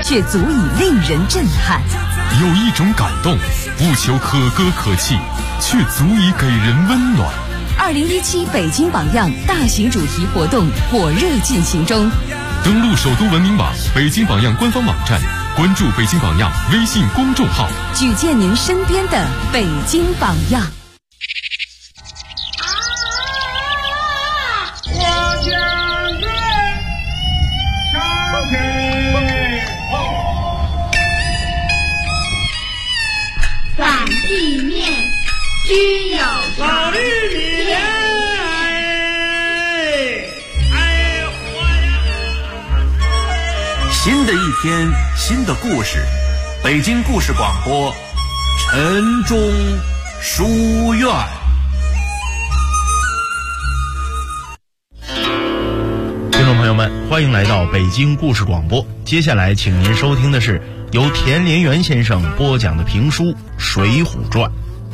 却足以令人震撼。 有一种感动，不求可歌可泣，却足以给人温暖。 2017北京榜样大型主题活动火热进行中， 登录首都文明网、北京榜样官方网站，关注北京榜样微信公众号， 举荐您身边的北京榜样。 反地面居有老绿米莲， 新的一天，新的故事，北京故事广播，晨钟书院。 听众朋友们，欢迎来到北京故事广播。接下来，请您收听的是由田连元先生播讲的评书《水浒传》。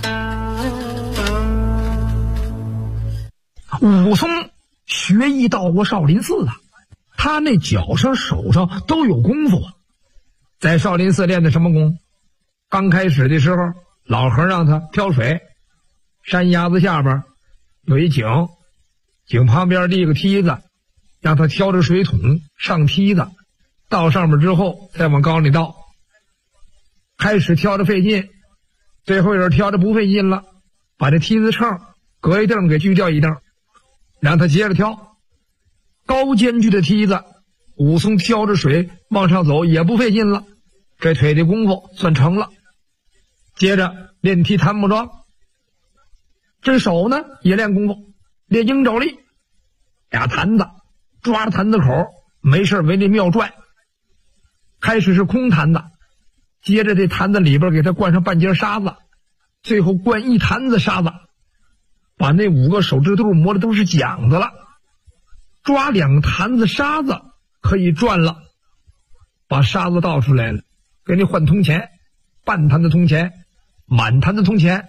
武松学艺到过少林寺啊，他那脚上手上都有功夫啊。在少林寺练的什么功？刚开始的时候，老和尚让他挑水，山崖子下边有一井，井旁边立个梯子，让他挑着水桶上梯子，到上面之后再往缸里倒。开始挑着费劲，最后有人挑着不费劲了，把这梯子秤隔一凳给锯掉一凳，让他接着挑。高间距的梯子，武松挑着水往上走也不费劲了，这腿的功夫算成了。接着练踢檀木桩，这手呢也练功夫，练鹰爪力，俩坛子抓着坛子口，没事围着庙转。开始是空坛子，接着这坛子里边给他灌上半截沙子，最后灌一坛子沙子，把那5个手指头磨的都是茧子了。抓2坛子沙子可以转了，把沙子倒出来了，给你换铜钱，半坛子铜钱，满坛子铜钱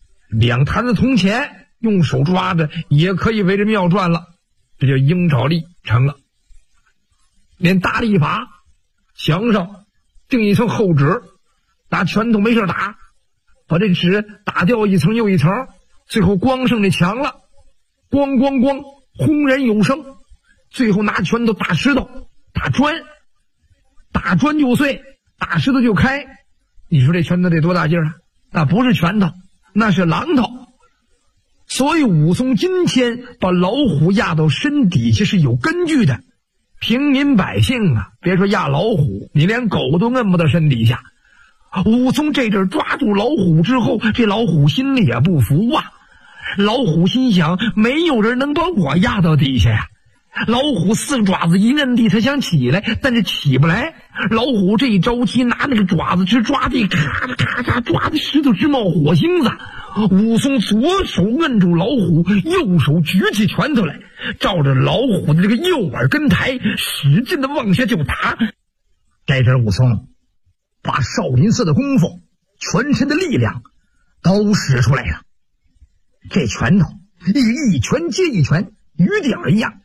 ，2坛子铜钱，用手抓着也可以围着庙转了，这叫鹰爪力成了。练大力法，墙上钉一层厚纸，拿拳头没事打，把这纸打掉一层又一层，最后光剩这墙了，咣咣咣，轰然有声。最后拿拳头打石头，打砖，打砖就碎，打石头就开。你说这拳头得多大劲儿啊？那不是拳头，那是榔头。所以武松今天把老虎压到身底下是有根据的。平民百姓啊，别说压老虎，你连狗都摁不到身底下。武松这阵抓住老虎之后，这老虎心里也不服啊。老虎心想，没有人能把我压到底下呀。老虎4个爪子一摁地，他想起来，但是起不来。老虎这一着急，拿那个爪子直抓地，咔嚓咔嚓抓的石头直冒火星子。武松左手摁住老虎，右手举起拳头来，照着老虎的这个右耳根台使劲的往下就打。这阵武松把少林寺的功夫，全身的力量都使出来了。这拳头一拳接一拳，雨点一样。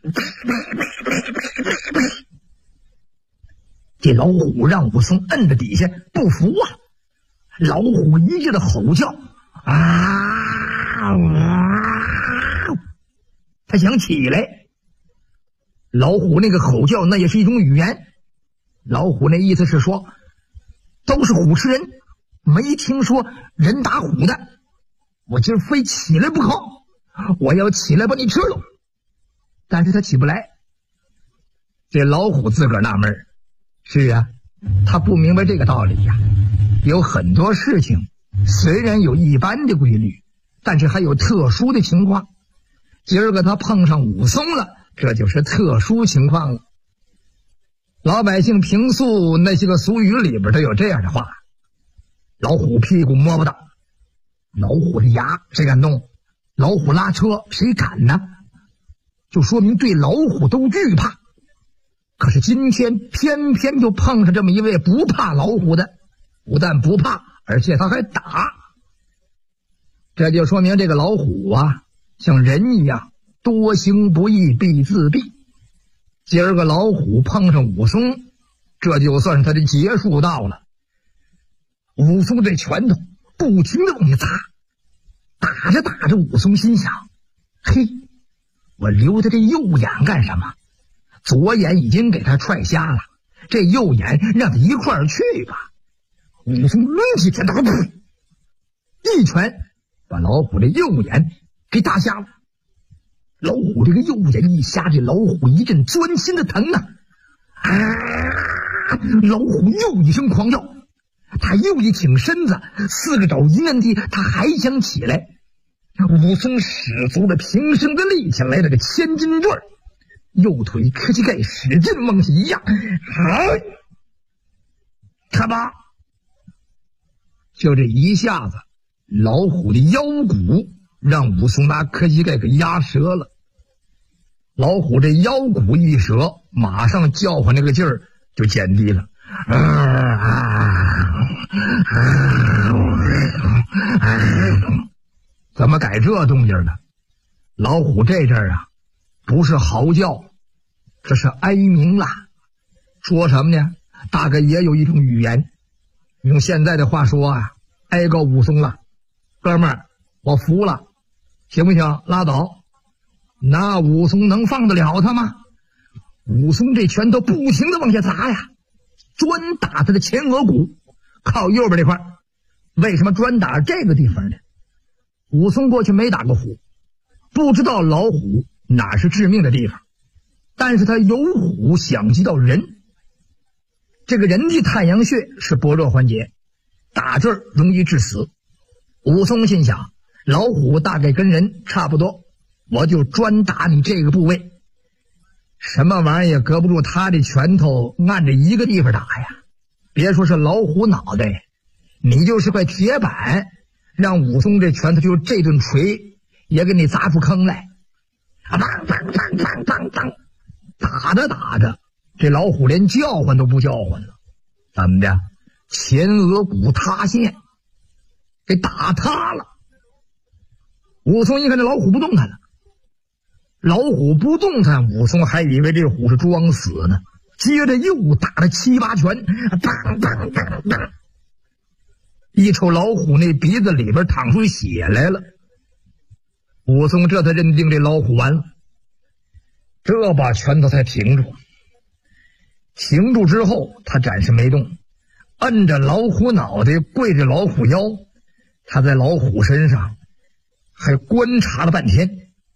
这老虎让武松摁在底下不服啊，老虎一劲的吼叫他想起来。老虎那个吼叫那也是一种语言，老虎那意思是说，都是虎吃人，没听说人打虎的，我今儿非起来不可，我要起来把你吃了。但是他起不来。这老虎自个儿纳闷，是啊，他不明白这个道理呀。有很多事情虽然有一般的规律，但是还有特殊的情况。今儿个他碰上武松了，这就是特殊情况了。老百姓平素那些个俗语里边都有这样的话：老虎屁股摸不到，老虎的牙谁敢动，老虎拉车谁敢呢？就说明对老虎都惧怕。可是今天偏偏就碰上这么一位不怕老虎的，不但不怕，而且他还打。这就说明这个老虎啊，像人一样，多行不义必自毙。今儿个老虎碰上武松， 这就算是他的结束到了。武松这拳头不停地往下砸，打着打着，武松心想：嘿，我留他这右眼干什么？左眼已经给他踹瞎了，这右眼让他一块儿去吧。武松抡起拳头，一拳把老虎的右眼给打瞎了。老虎这个右眼一瞎，这老虎一阵钻心的疼啊！老虎又一声狂叫，他又一挺身子，四个爪一摁地，他还想起来。武松使足了平生的力气，来了个千斤坠，右腿磕膝盖使劲往下一压，咔吧，就这一下子，老虎的腰骨让武松拿磕膝盖给压折了。老虎这腰骨一折，马上叫唤那个劲儿就减低了。怎么改这动静呢？老虎这阵儿啊，不是嚎叫，这是哀鸣了。说什么呢？大概也有一种语言，用现在的话说啊，哀告武松了，哥们儿，我服了，行不行？拉倒。那武松能放得了他吗？武松这拳头不停地往下砸呀，专打他的前额骨，靠右边这块。为什么专打这个地方呢？武松过去没打过虎，不知道老虎哪是致命的地方，但是他有虎想及到人。这个人的太阳穴是薄弱环节，打这儿容易致死。武松心想，老虎大概跟人差不多，我就专打你这个部位。什么玩意也隔不住他的拳头按着一个地方打呀！别说是老虎脑袋，你就是块铁板，让武松这拳头就这顿锤也给你砸出坑来。当当当当当当，打着打着，这老虎连叫唤都不叫唤了。怎么的？前额骨塌陷，给打塌了。武松一看这老虎不动弹了，老虎不动弹，武松还以为这虎是装死呢，接着又打了7、8拳，当当当当，一瞅老虎那鼻子里边淌出血来了。武松这才认定这老虎完了，这把拳头才停住。停住之后，他暂时没动，摁着老虎脑袋，跪着老虎腰，他在老虎身上还观察了半天。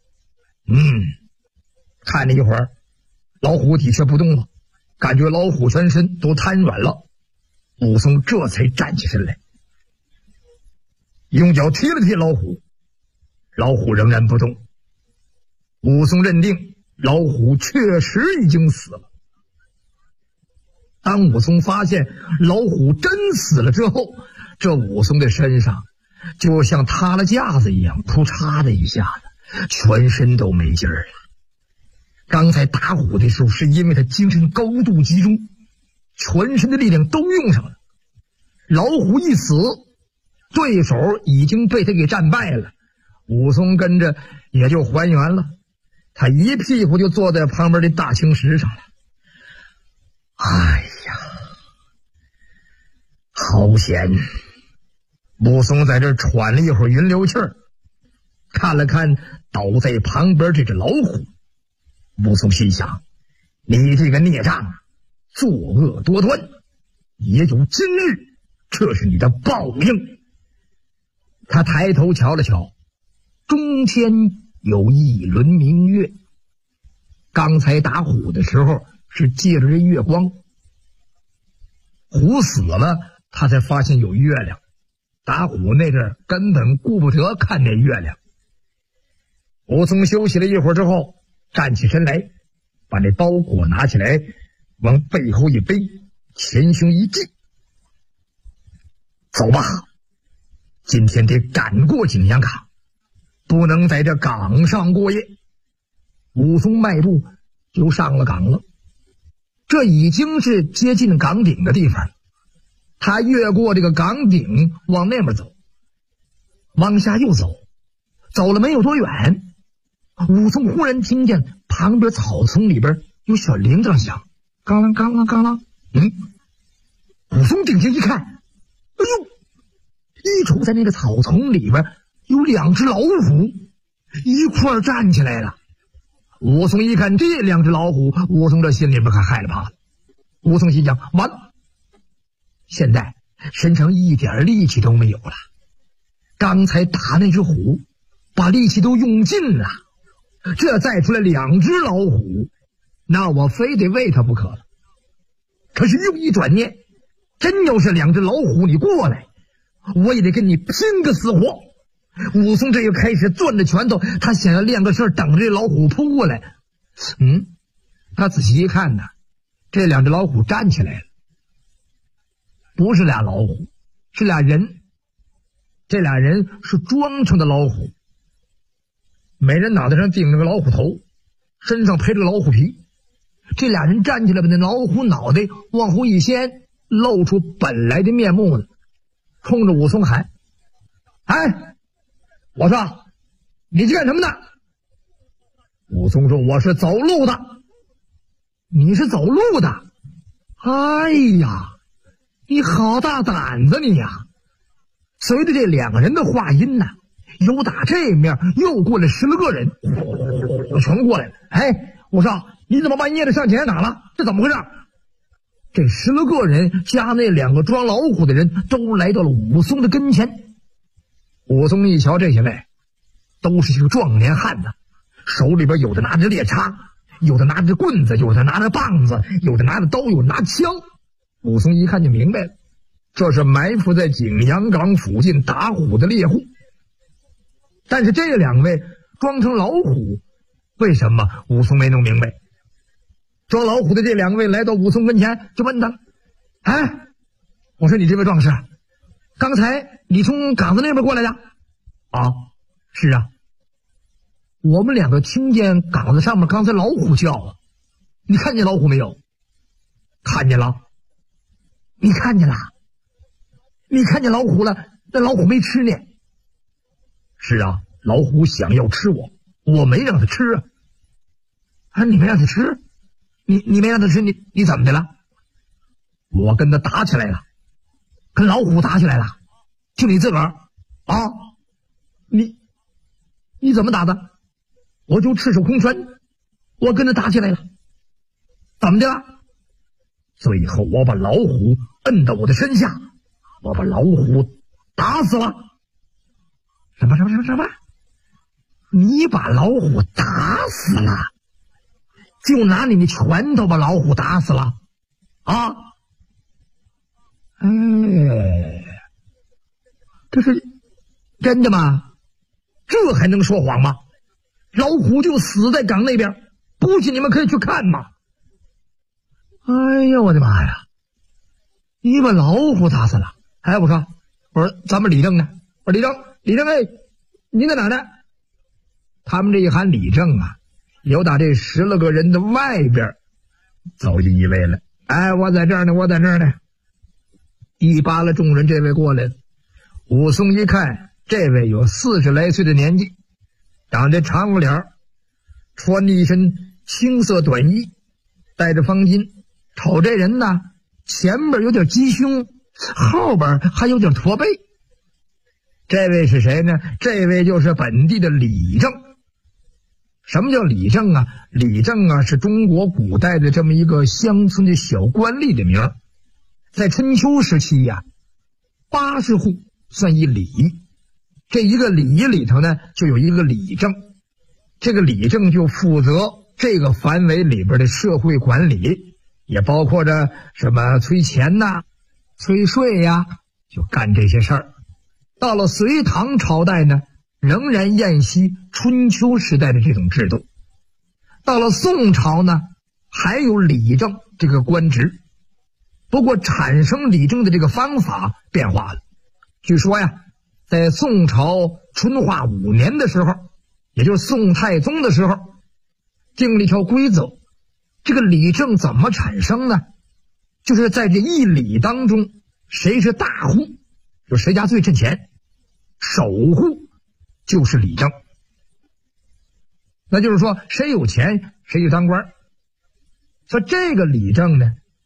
看了一会儿，老虎的确不动了，感觉老虎全身都瘫软了。武松这才站起身来，用脚踢了踢老虎，老虎仍然不动。武松认定老虎确实已经死了。当武松发现老虎真死了之后，这武松的身上就像塌了架子一样，扑嚓的一下子，全身都没劲儿了。刚才打虎的时候，是因为他精神高度集中，全身的力量都用上了。老虎一死，对手已经被他给战败了，武松跟着也就还原了。他一屁股就坐在旁边的大青石上了。哎呀，好险！武松在这喘了一会儿云流气儿，看了看倒在旁边这只老虎，武松心想：你这个孽障，作恶多端，也有今日，这是你的报应。他抬头瞧了瞧，中天有一轮明月。刚才打虎的时候是借着这月光，虎死了他才发现有月亮，打虎那阵根本顾不得看那月亮。武松休息了一会儿之后，站起身来，把那包裹拿起来，往背后一背，前胸一系，走吧，今天得赶过景阳岗，不能在这岗上过夜。武松迈步就上了岗了，这已经是接近岗顶的地方。他越过这个岗顶往那边走，往下又走，走了没有多远，武松忽然听见旁边草丛里边有小铃铛响，咣啷咣啷咣啷， 武松定睛一看，哎呦，一瞅在那个草丛里边有2只老虎一块儿站起来了。武松一看这2只老虎，武松这心里边可害了怕了。武松心想，完了，现在身上一点力气都没有了，刚才打那只虎把力气都用尽了，这再出来2只老虎，那我非得喂它不可了。可是又一转念，真要是2只老虎你过来，我也得跟你拼个死活。武松这又开始攥着拳头，他想要练个事儿，等着这老虎扑过来。他仔细一看呢，这2只老虎站起来了，不是俩老虎，是俩人。这俩人是装成的老虎，每人脑袋上顶着个老虎头，身上披着个老虎皮。这俩人站起来，把那老虎脑袋往后一掀，露出本来的面目了，冲着武松喊：哎，我说你去干什么呢？武松说：我是走路的。你是走路的？哎呀，你好大胆子你呀！随着这2个人的话音呢，有打这面又过来10来个人，全过来了。哎，我说你怎么半夜的上前打了？这怎么回事？这10来个人加那2个装老虎的人都来到了武松的跟前。武松一瞧，这些位都是些个壮年汉子，手里边有的拿着猎叉，有的拿着棍子，有的拿着棒子，有的拿着刀，有的拿枪。武松一看就明白了，这是埋伏在景阳冈附近打虎的猎户。但是这2位装成老虎，为什么武松没弄明白？装老虎的这2位来到武松跟前，就问他：哎，我说你这位壮士，刚才你从岗子那边过来的？啊，是啊。我们2个听见岗子上面刚才老虎叫了，你看见老虎没有？看见了。你看见了？你看见老虎了？那老虎没吃呢。是啊，老虎想要吃我，我没让它吃啊。啊，你没让它吃？你没让它吃，你怎么的了？我跟他打起来了，跟老虎打起来了。就你自个儿啊？你怎么打的？我就赤手空拳，我跟他打起来了。怎么的了？最后我把老虎摁到我的身下，我把老虎打死了。什么？你把老虎打死了？就拿你的拳头把老虎打死了？啊？哎，这是真的吗？这还能说谎吗？老虎就死在岗那边，不信你们可以去看嘛。哎呀，我的妈呀！你把老虎打死了？哎，我说咱们李正呢？我说李正，哎，您在哪呢？他们这一喊李正啊，有打这10来个人的外边走进一位了。哎，我在这儿呢。一扒拉众人，这位过来了。武松一看，这位有40来岁的年纪，长着长发脸，穿着一身青色短衣，戴着方巾。瞅这人呢，前边有点鸡胸，后边还有点驼背。这位是谁呢？这位就是本地的李正。什么叫李正啊？李正啊，是中国古代的这么一个乡村的小官吏的名。在春秋时期呀，80户算一里，这一个里里头呢，就有一个李正。这个李正就负责这个范围里边的社会管理，也包括着什么催钱呐、催税呀，就干这些事儿。到了隋唐朝代呢，仍然沿袭春秋时代的这种制度。到了宋朝呢，还有李正这个官职，不过产生李正的这个方法变化了。据说呀，在宋朝淳化5年的时候，也就是宋太宗的时候，定了一条规则。这个李正怎么产生呢？就是在这一里当中，谁是大户，就谁家最趁钱，首户就是李正。那就是说，谁有钱谁就当官。说这个李正呢，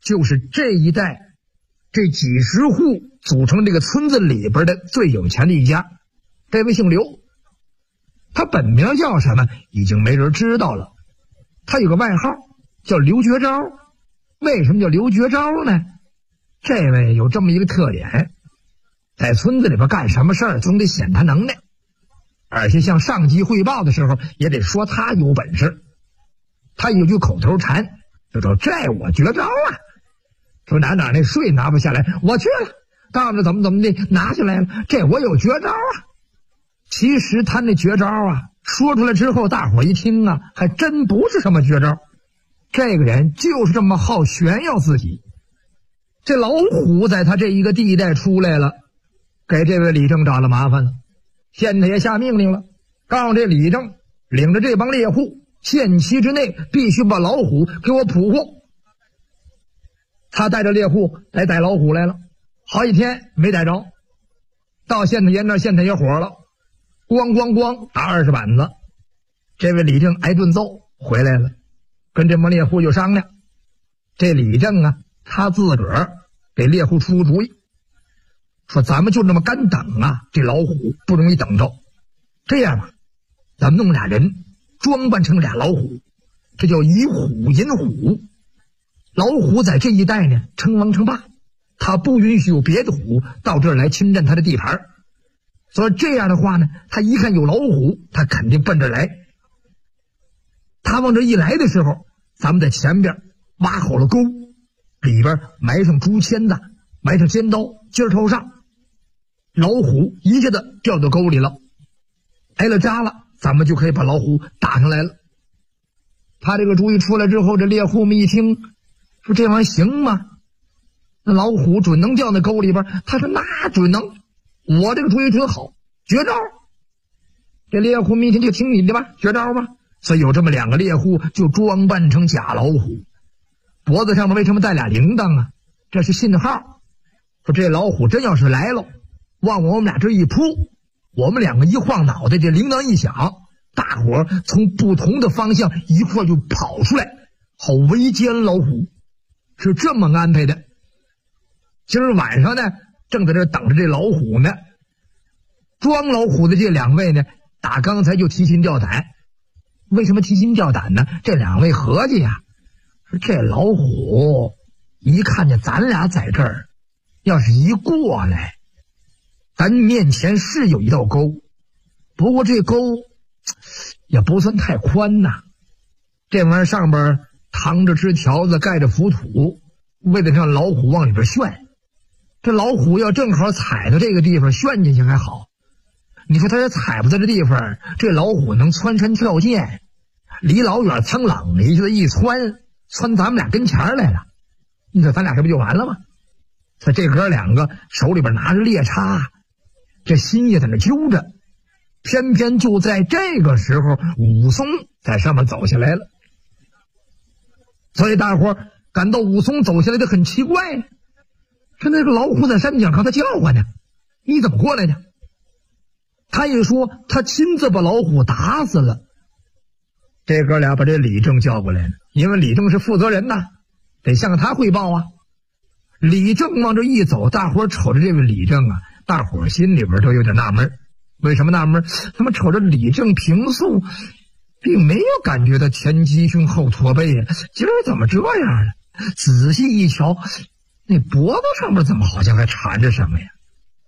就是这一带这几十户组成这个村子里边的最有钱的一家。这位姓刘，他本名叫什么已经没人知道了，他有个外号叫刘绝招。为什么叫刘绝招呢？这位有这么一个特点，在村子里边干什么事儿总得显他能耐，而且向上级汇报的时候也得说他有本事。他有句口头禅，就说这我绝招啊，说哪那税拿不下来，我去了，到那怎么的拿下来了，这我有绝招啊。其实他那绝招啊，说出来之后大伙一听啊，还真不是什么绝招。这个人就是这么好炫耀自己。这老虎在他这一个地带出来了，给这位李正找了麻烦了。县太爷下命令了，告诉这李正领着这帮猎户，限期之内必须把老虎给我捕获。他带着猎户来逮老虎来了，好几天没逮着，到县太爷那儿，县太爷火了，咣咣咣打20板子。这位李正挨顿揍回来了，跟这帮猎户就商量。这李正啊，他自个儿给猎户出个主意，说咱们就这么干等啊，这老虎不容易等着。这样吧，咱们弄俩人装扮成俩老虎，这叫以虎引虎。老虎在这一带呢称王称霸，他不允许有别的虎到这儿来侵占他的地盘，所以这样的话呢，他一看有老虎，他肯定奔这儿来。他往这一来的时候，咱们在前边挖好了沟，里边埋上竹签子，埋上尖刀，尖头上，老虎一下子掉到沟里了，挨了扎了，咱们就可以把老虎打上来了。他这个主意出来之后，这猎户们一听，说这玩意儿行吗？那老虎准能掉那沟里边？他说那准能，我这个主意准好，绝招。这猎户们一听就听你的吧，绝招吧。所以有这么两个猎户就装扮成假老虎，脖子上面为什么带俩铃铛啊？这是信号，说这老虎真要是来了，往我们俩这一扑，我们两个一晃脑袋，这铃铛一响，大伙儿从不同的方向一块就跑出来，好围歼老虎，是这么安排的。今儿晚上呢，正在这等着这老虎呢。装老虎的这两位呢，打刚才就提心吊胆。为什么提心吊胆呢？这两位合计呀，说这老虎一看见咱俩在这儿，要是一过来，咱面前是有一道沟，不过这沟也不算太宽呐。这玩意儿上边扛着枝条子，盖着浮土，为了让老虎往里边旋。这老虎要正好踩到这个地方旋进去还好，你说他要踩不在这地方，这老虎能窜山跳涧，离老远苍啷的一下子一窜咱们俩跟前来了，你说咱俩这不就完了吗？所以这哥两个手里边拿着猎叉，这心也在那揪着。偏偏就在这个时候，武松在上面走下来了。所以大伙感到武松走下来的很奇怪，说那个老虎在山脚上他叫唤呢，你怎么过来呢？他一说他亲自把老虎打死了。这哥俩把这李正叫过来了，因为李正是负责人呐，得向他汇报啊。李正往这一走，大伙瞅着这位李正啊，大伙心里边都有点纳闷。为什么纳闷？他们瞅着李正平素并没有感觉到前鸡胸后驼背呀，今儿怎么这样了？仔细一瞧，那脖子上面怎么好像还缠着什么呀？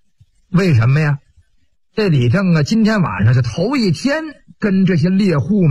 为什么呀？这李正啊，今天晚上是头一天跟这些猎户们